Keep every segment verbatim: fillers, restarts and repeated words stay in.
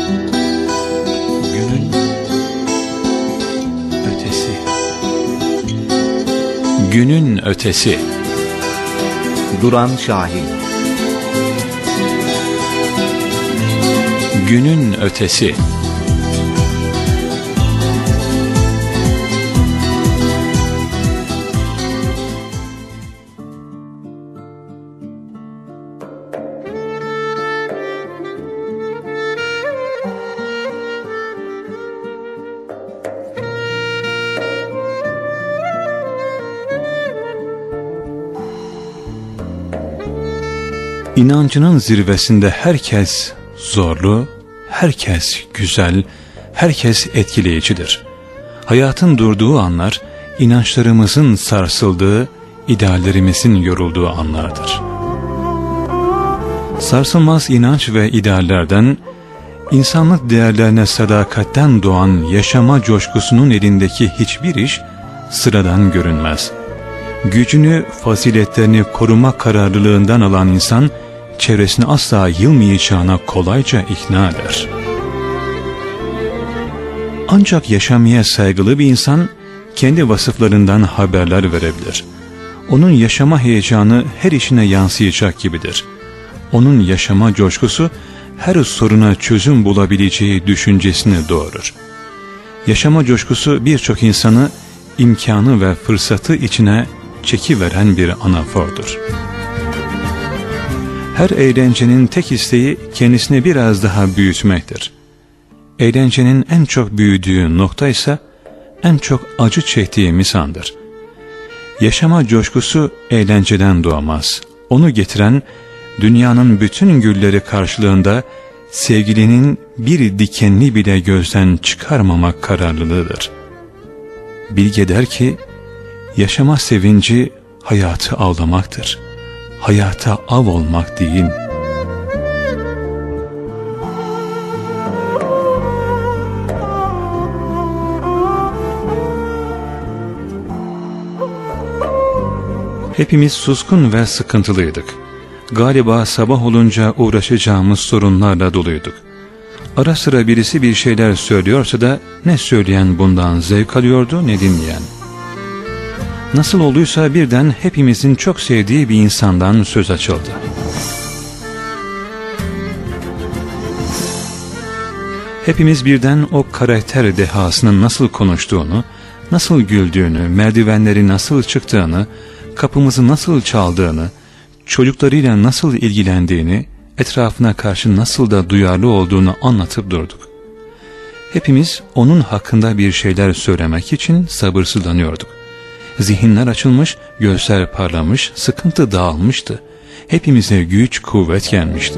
Günün ötesi. Günün ötesi. Duran Şahin. Günün ötesi. İnancının zirvesinde herkes zorlu, herkes güzel, herkes etkileyicidir. Hayatın durduğu anlar, inançlarımızın sarsıldığı, ideallerimizin yorulduğu anlardır. Sarsılmaz inanç ve ideallerden, insanlık değerlerine sadakatten doğan yaşama coşkusunun elindeki hiçbir iş sıradan görünmez. Gücünü, faziletlerini koruma kararlılığından alan insan, çevresini asla yılmayacağına kolayca ikna eder. Ancak yaşamaya saygılı bir insan, kendi vasıflarından haberler verebilir. Onun yaşama heyecanı her işine yansıyacak gibidir. Onun yaşama coşkusu, her soruna çözüm bulabileceği düşüncesini doğurur. Yaşama coşkusu birçok insanı, imkanı ve fırsatı içine çekiveren bir anafordur. Her eğlencenin tek isteği kendisini biraz daha büyütmektir. Eğlencenin en çok büyüdüğü nokta ise en çok acı çektiğimiz andır. Yaşama coşkusu eğlenceden doğmaz. Onu getiren dünyanın bütün gülleri karşılığında sevgilinin bir dikenini bile gözden çıkarmamak kararlılığıdır. Bilge der ki, yaşama sevinci hayatı avlamaktır. Hayata av olmak değil. Hepimiz suskun ve sıkıntılıydık. Galiba sabah olunca uğraşacağımız sorunlarla doluyduk. Ara sıra birisi bir şeyler söylüyorsa da ne söyleyen bundan zevk alıyordu ne dinleyen. Nasıl olduysa birden hepimizin çok sevdiği bir insandan söz açıldı. Hepimiz birden o karakter dehasının nasıl konuştuğunu, nasıl güldüğünü, merdivenleri nasıl çıktığını, kapımızı nasıl çaldığını, çocuklarıyla nasıl ilgilendiğini, etrafına karşı nasıl da duyarlı olduğunu anlatıp durduk. Hepimiz onun hakkında bir şeyler söylemek için sabırsızlanıyorduk. Zihinler açılmış, gözler parlamış, sıkıntı dağılmıştı. Hepimize güç, kuvvet gelmişti.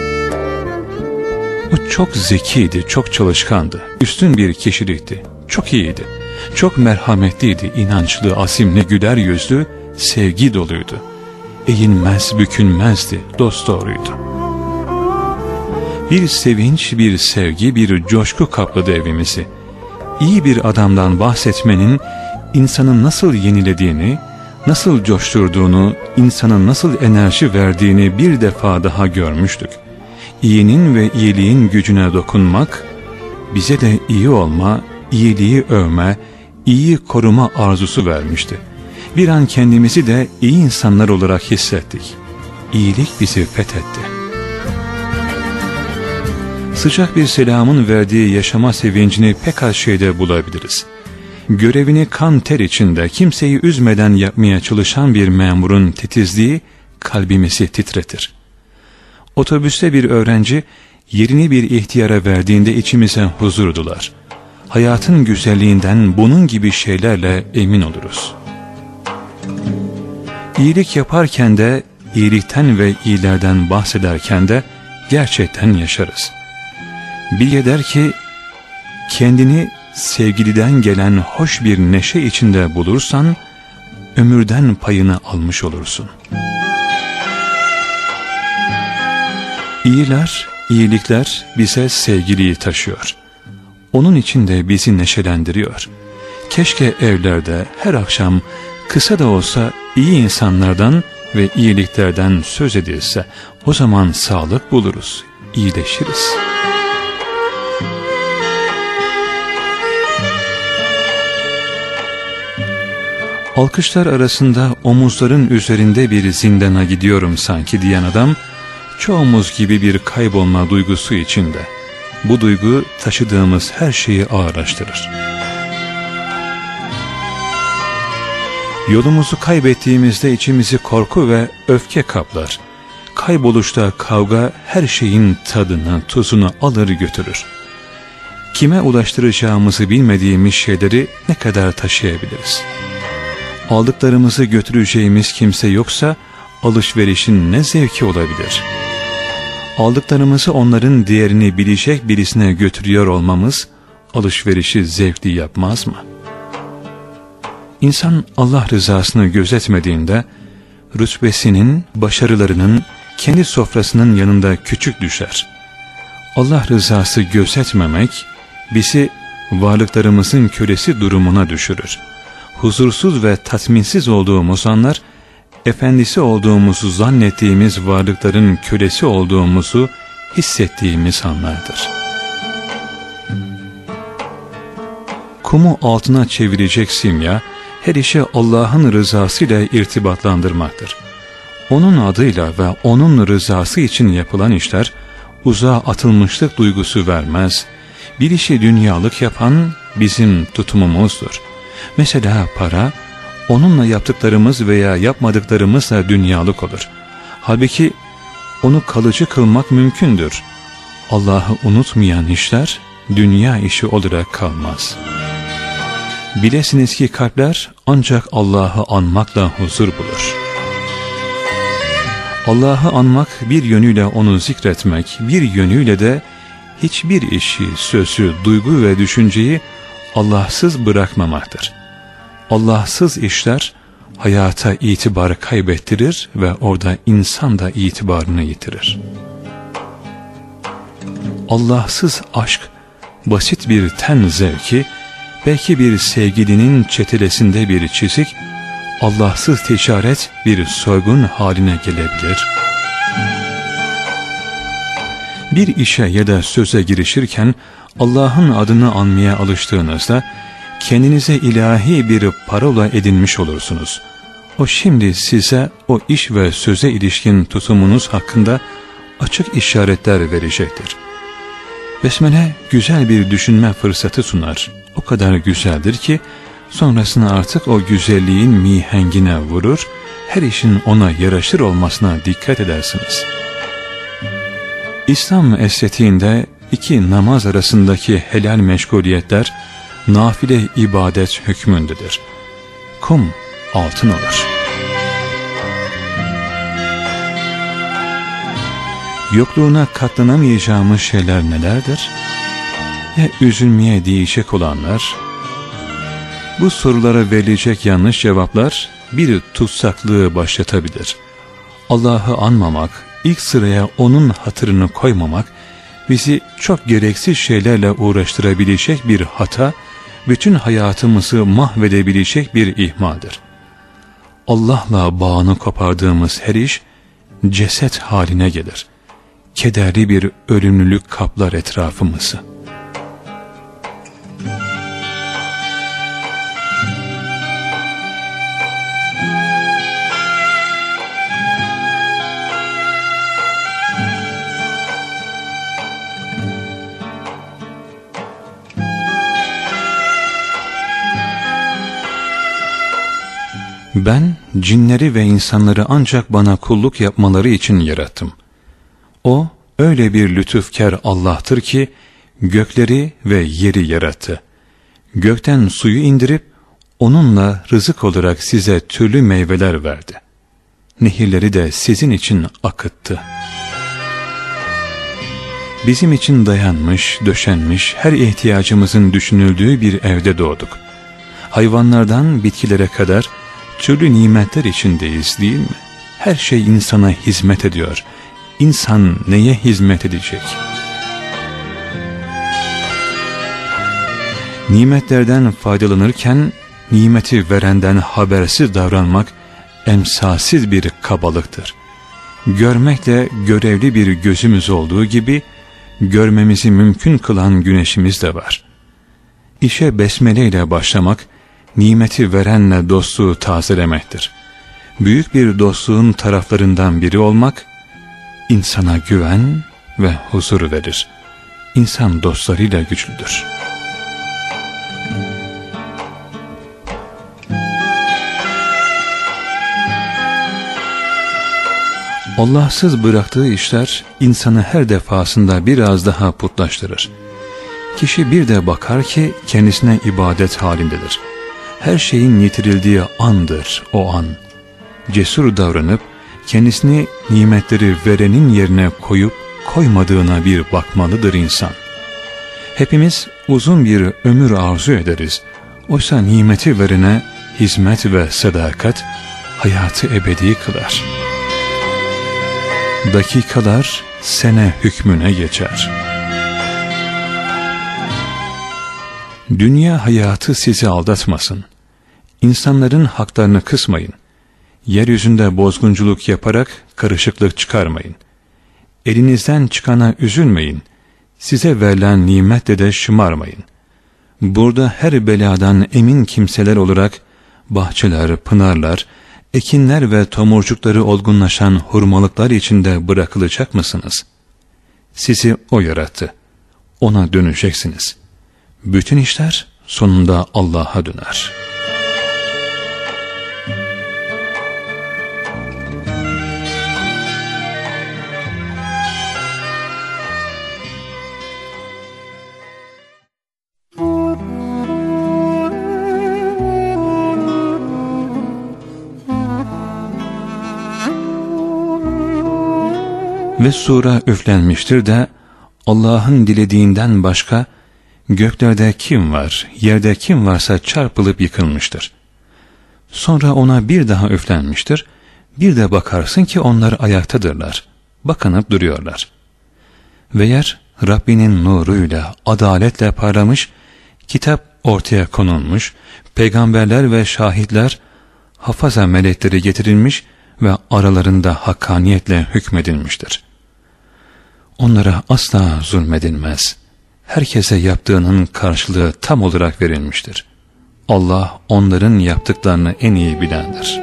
O çok zekiydi, çok çalışkandı, üstün bir kişilikti, çok iyiydi, çok merhametliydi, inançlı, asimli, güler yüzlü, sevgi doluydu. Eğilmez, bükülmezdi, dosdoğruydu. Bir sevinç, bir sevgi, bir coşku kapladı evimizi. İyi bir adamdan bahsetmenin, insanın nasıl yenilediğini, nasıl coşturduğunu, insanın nasıl enerji verdiğini bir defa daha görmüştük. İyinin ve iyiliğin gücüne dokunmak, bize de iyi olma, iyiliği övme, iyiyi koruma arzusu vermişti. Bir an kendimizi de iyi insanlar olarak hissettik. İyilik bizi fethetti. Sıcak bir selamın verdiği yaşama sevincini pek az şeyde bulabiliriz. Görevini kan ter içinde kimseyi üzmeden yapmaya çalışan bir memurun titizliği kalbimizi titretir. Otobüste bir öğrenci yerini bir ihtiyara verdiğinde içimize huzur dolar. Hayatın güzelliğinden bunun gibi şeylerle emin oluruz. İyilik yaparken de, iyilikten ve iyilerden bahsederken de gerçekten yaşarız. Bilge der ki, kendini sevgiliden gelen hoş bir neşe içinde bulursan, ömürden payını almış olursun. İyiler, iyilikler bize sevgiliyi taşıyor. Onun için de bizi neşelendiriyor. Keşke evlerde her akşam kısa da olsa iyi insanlardan ve iyiliklerden söz edilse, o zaman sağlık buluruz, iyileşiriz. Alkışlar arasında omuzların üzerinde bir zindana gidiyorum sanki diyen adam, çoğumuz gibi bir kaybolma duygusu içinde. Bu duygu taşıdığımız her şeyi ağırlaştırır. Yolumuzu kaybettiğimizde içimizi korku ve öfke kaplar. Kayboluşta kavga her şeyin tadını, tuzunu alır götürür. Kime ulaştıracağımızı bilmediğimiz şeyleri ne kadar taşıyabiliriz? Aldıklarımızı götüreceğimiz kimse yoksa alışverişin ne zevki olabilir? Aldıklarımızı onların değerini bilecek birisine götürüyor olmamız alışverişi zevkli yapmaz mı? İnsan Allah rızasını gözetmediğinde rütbesinin, başarılarının, kendi sofrasının yanında küçük düşer. Allah rızası gözetmemek bizi varlıklarımızın kölesi durumuna düşürür. Huzursuz ve tatminsiz olduğumuz anlar, efendisi olduğumuzu zannettiğimiz varlıkların kölesi olduğumuzu hissettiğimiz anlardır. Kumu altına çevirecek simya, her işi Allah'ın rızasıyla irtibatlandırmaktır. Onun adıyla ve onun rızası için yapılan işler, uzağa atılmışlık duygusu vermez. Bir işi dünyalık yapan bizim tutumumuzdur. Mesela para, onunla yaptıklarımız veya yapmadıklarımızla dünyalık olur. Halbuki onu kalıcı kılmak mümkündür. Allah'ı unutmayan işler, dünya işi olarak kalmaz. Bilesiniz ki kalpler ancak Allah'ı anmakla huzur bulur. Allah'ı anmak bir yönüyle onu zikretmek, bir yönüyle de hiçbir işi, sözü, duygu ve düşünceyi Allahsız bırakmamaktır. Allahsız işler hayata itibarı kaybettirir ve orada insan da itibarını yitirir. Allahsız aşk basit bir ten zevki, belki bir sevgilinin çetelesinde bir çizik, Allahsız ticaret bir soygun haline gelebilir. Bir işe ya da söze girişirken Allah'ın adını anmaya alıştığınızda kendinize ilahi bir parola edinmiş olursunuz. O şimdi size o iş ve söze ilişkin tutumunuz hakkında açık işaretler verecektir. Besmele güzel bir düşünme fırsatı sunar. O kadar güzeldir ki sonrasında artık o güzelliğin mihengine vurur, her işin ona yaraşır olmasına dikkat edersiniz. İslam estetiğinde iki namaz arasındaki helal meşguliyetler nafile ibadet hükmündedir. Kum altın olur. Yokluğuna katlanamayacağımız şeyler nelerdir? Ya üzülmeye değecek olanlar? Bu sorulara verilecek yanlış cevaplar bir tutsaklığı başlatabilir. Allah'ı anmamak, ilk sıraya onun hatırını koymamak, bizi çok gereksiz şeylerle uğraştırabilecek bir hata, bütün hayatımızı mahvedebilecek bir ihmaldir. Allah'la bağını kopardığımız her iş, ceset haline gelir. Kederli bir ölümlülük kaplar etrafımızı. Ben cinleri ve insanları ancak bana kulluk yapmaları için yarattım. O öyle bir lütufkar Allah'tır ki gökleri ve yeri yarattı. Gökten suyu indirip onunla rızık olarak size türlü meyveler verdi. Nehirleri de sizin için akıttı. Bizim için dayanmış, döşenmiş, her ihtiyacımızın düşünüldüğü bir evde doğduk. Hayvanlardan bitkilere kadar türlü nimetler içindeyiz değil mi? Her şey insana hizmet ediyor. İnsan neye hizmet edecek? Nimetlerden faydalanırken nimeti verenden habersiz davranmak emsalsiz bir kabalıktır. Görmekle görevli bir gözümüz olduğu gibi görmemizi mümkün kılan güneşimiz de var. İşe besmele ile başlamak, nimeti verenle dostluğu tazelemektir. Büyük bir dostluğun taraflarından biri olmak, insana güven ve huzur verir. İnsan dostlarıyla güçlüdür. Allahsız bıraktığı işler insanı her defasında biraz daha putlaştırır. Kişi bir de bakar ki kendisine ibadet halindedir. Her şeyin yitirildiği andır o an. Cesur davranıp kendisini nimetleri verenin yerine koyup koymadığına bir bakmalıdır insan. Hepimiz uzun bir ömür arzu ederiz. Oysa nimeti verene hizmet ve sadakat hayatı ebedi kılar. Dakikalar sene hükmüne geçer. Dünya hayatı sizi aldatmasın. İnsanların haklarını kısmayın. Yeryüzünde bozgunculuk yaparak karışıklık çıkarmayın. Elinizden çıkana üzülmeyin. Size verilen nimetle de şımarmayın. Burada her beladan emin kimseler olarak bahçeler, pınarlar, ekinler ve tomurcukları olgunlaşan hurmalıklar içinde bırakılacak mısınız? Sizi O yarattı. Ona döneceksiniz. Bütün işler sonunda Allah'a döner. Ve sura üflenmiştir de Allah'ın dilediğinden başka göklerde kim var, yerde kim varsa çarpılıp yıkılmıştır. Sonra ona bir daha üflenmiştir, bir de bakarsın ki onlar ayaktadırlar, bakınıp duruyorlar. Ve yer Rabbinin nuruyla, adaletle parlamış, kitap ortaya konulmuş, peygamberler ve şahitler, hafaza melekleri getirilmiş ve aralarında hakkaniyetle hükmedilmiştir. Onlara asla zulmedilmez. Herkese yaptığının karşılığı tam olarak verilmiştir. Allah onların yaptıklarını en iyi bilendir.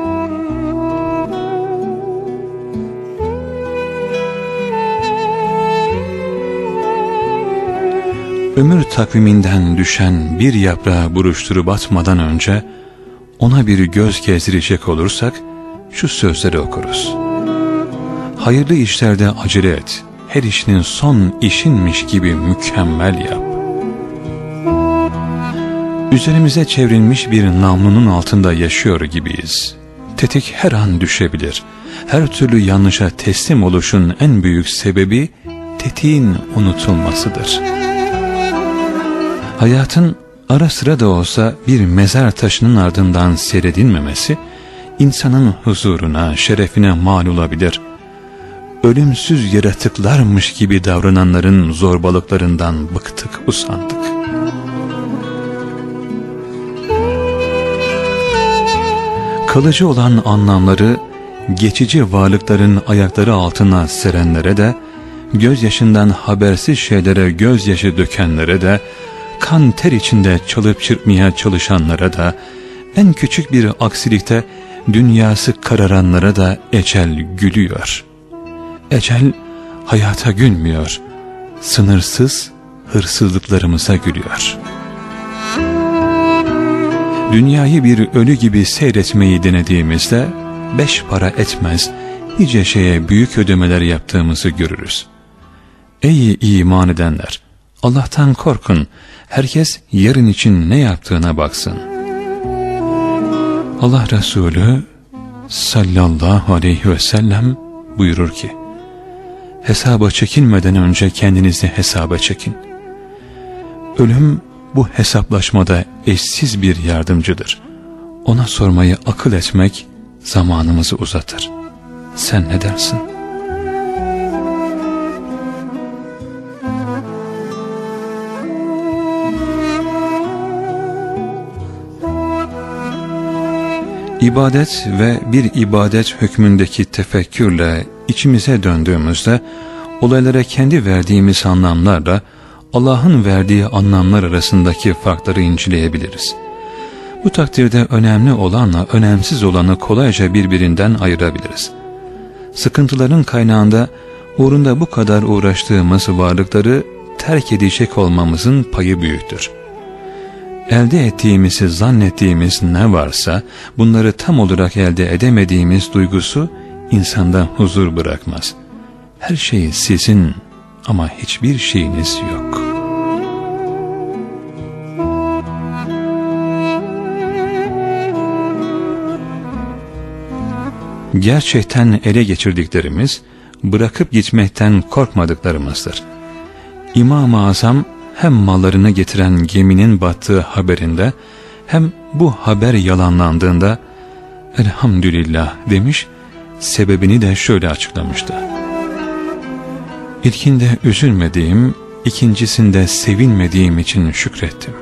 Ömür takviminden düşen bir yaprağı buruşturup atmadan önce ona bir göz gezdirecek olursak şu sözleri okuruz. Hayırlı işlerde acele et. Her işinin son işinmiş gibi mükemmel yap. Üzerimize çevrilmiş bir namlunun altında yaşıyor gibiyiz. Tetik her an düşebilir. Her türlü yanlışa teslim oluşun en büyük sebebi tetiğin unutulmasıdır. Hayatın ara sıra da olsa bir mezar taşının ardından seyredilmemesi, insanın huzuruna, şerefine mal olabilir. Ölümsüz yaratıklarmış gibi davrananların zorbalıklarından bıktık, usandık. Kalıcı olan anlamları geçici varlıkların ayakları altına serenlere de, gözyaşından habersiz şeylere gözyaşı dökenlere de, kan ter içinde çalıp çırpmaya çalışanlara da, en küçük bir aksilikte dünyası kararanlara da ecel gülüyor. Ecel hayata gülmüyor, sınırsız hırsızlıklarımıza gülüyor. Dünyayı bir ölü gibi seyretmeyi denediğimizde beş para etmez, nice şeye büyük ödemeler yaptığımızı görürüz. Ey iman edenler! Allah'tan korkun, herkes yarın için ne yaptığına baksın. Allah Resulü sallallahu aleyhi ve sellem buyurur ki, hesaba çekilmeden önce kendinizi hesaba çekin. Ölüm bu hesaplaşmada eşsiz bir yardımcıdır. Ona sormayı akıl etmek zamanımızı uzatır. Sen ne dersin? İbadet ve bir ibadet hükmündeki tefekkürle içimize döndüğümüzde olaylara kendi verdiğimiz anlamlarla Allah'ın verdiği anlamlar arasındaki farkları inceleyebiliriz. Bu takdirde önemli olanla önemsiz olanı kolayca birbirinden ayırabiliriz. Sıkıntıların kaynağında uğrunda bu kadar uğraştığımız varlıkları terk edecek olmamızın payı büyüktür. Elde ettiğimizi zannettiğimiz ne varsa bunları tam olarak elde edemediğimiz duygusu insanda huzur bırakmaz. Her şey sizin ama hiçbir şeyiniz yok. Gerçekten ele geçirdiklerimiz, bırakıp gitmekten korkmadıklarımızdır. İmam-ı Azam hem mallarını getiren geminin battığı haberinde, hem bu haber yalanlandığında elhamdülillah demiş, sebebini de şöyle açıklamıştı. İlkinde üzülmediğim, ikincisinde sevinmediğim için şükrettim.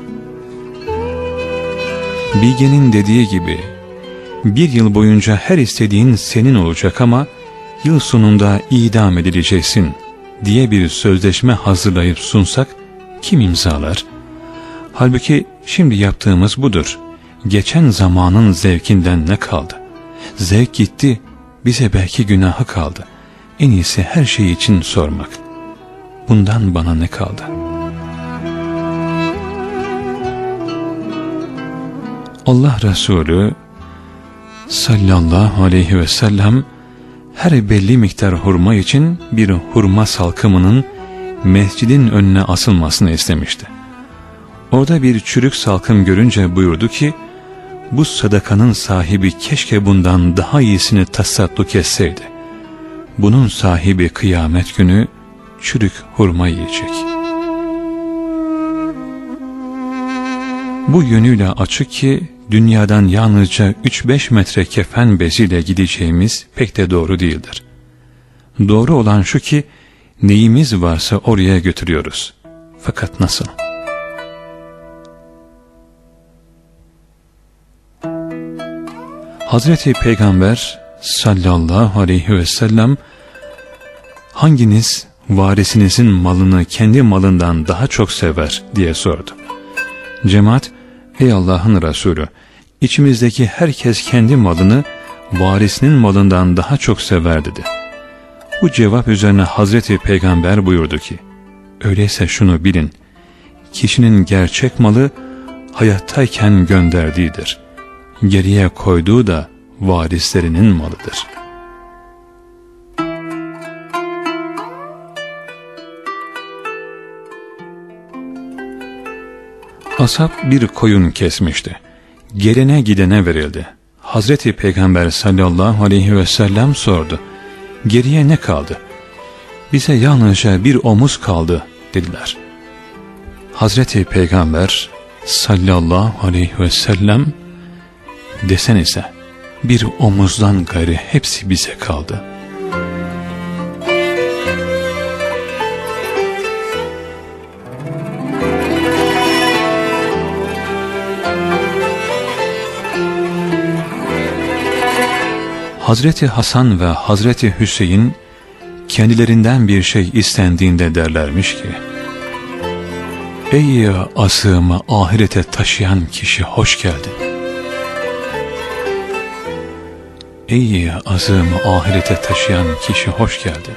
Bilge'nin dediği gibi, bir yıl boyunca her istediğin senin olacak ama yıl sonunda idam edileceksin diye bir sözleşme hazırlayıp sunsak kim imzalar? Halbuki şimdi yaptığımız budur. Geçen zamanın zevkinden ne kaldı? Zevk gitti, bize belki günahı kaldı. En iyisi her şey için sormak. Bundan bana ne kaldı? Allah Resulü sallallahu aleyhi ve sellem her belli miktar hurma için bir hurma salkımının mescidin önüne asılmasını istemişti. Orada bir çürük salkım görünce buyurdu ki, bu sadakanın sahibi keşke bundan daha iyisini tasadduk etseydi. Bunun sahibi kıyamet günü çürük hurma yiyecek. Bu yönüyle açık ki, dünyadan yalnızca üç beş metre kefen beziyle gideceğimiz pek de doğru değildir. Doğru olan şu ki, neyimiz varsa oraya götürüyoruz. Fakat nasıl? Hazreti Peygamber sallallahu aleyhi ve sellem, hanginiz varisinizin malını kendi malından daha çok sever diye sordu. Cemaat, ey Allah'ın Resulü, içimizdeki herkes kendi malını varisinin malından daha çok sever dedi. Bu cevap üzerine Hazreti Peygamber buyurdu ki, öyleyse şunu bilin, kişinin gerçek malı hayattayken gönderdiğidir. Geriye koyduğu da varislerinin malıdır. Ashab bir koyun kesmişti. Gelene gidene verildi. Hazreti Peygamber sallallahu aleyhi ve sellem sordu. Geriye ne kaldı? Bize yalnızca bir omuz kaldı dediler. Hazreti Peygamber sallallahu aleyhi ve sellem, desenize bir omuzdan gayrı hepsi bize kaldı. Hazreti Hasan ve Hazreti Hüseyin kendilerinden bir şey istendiğinde derlermiş ki, ey asığımı ahirete taşıyan kişi hoş geldin. Ey azığımı ahirete taşıyan kişi hoş geldin.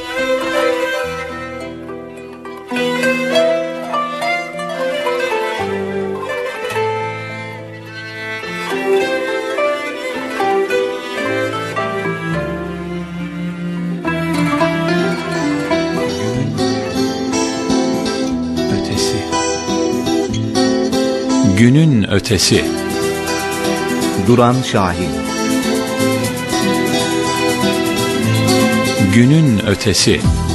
Günün ötesi. Duran Şahin. Günün ötesi.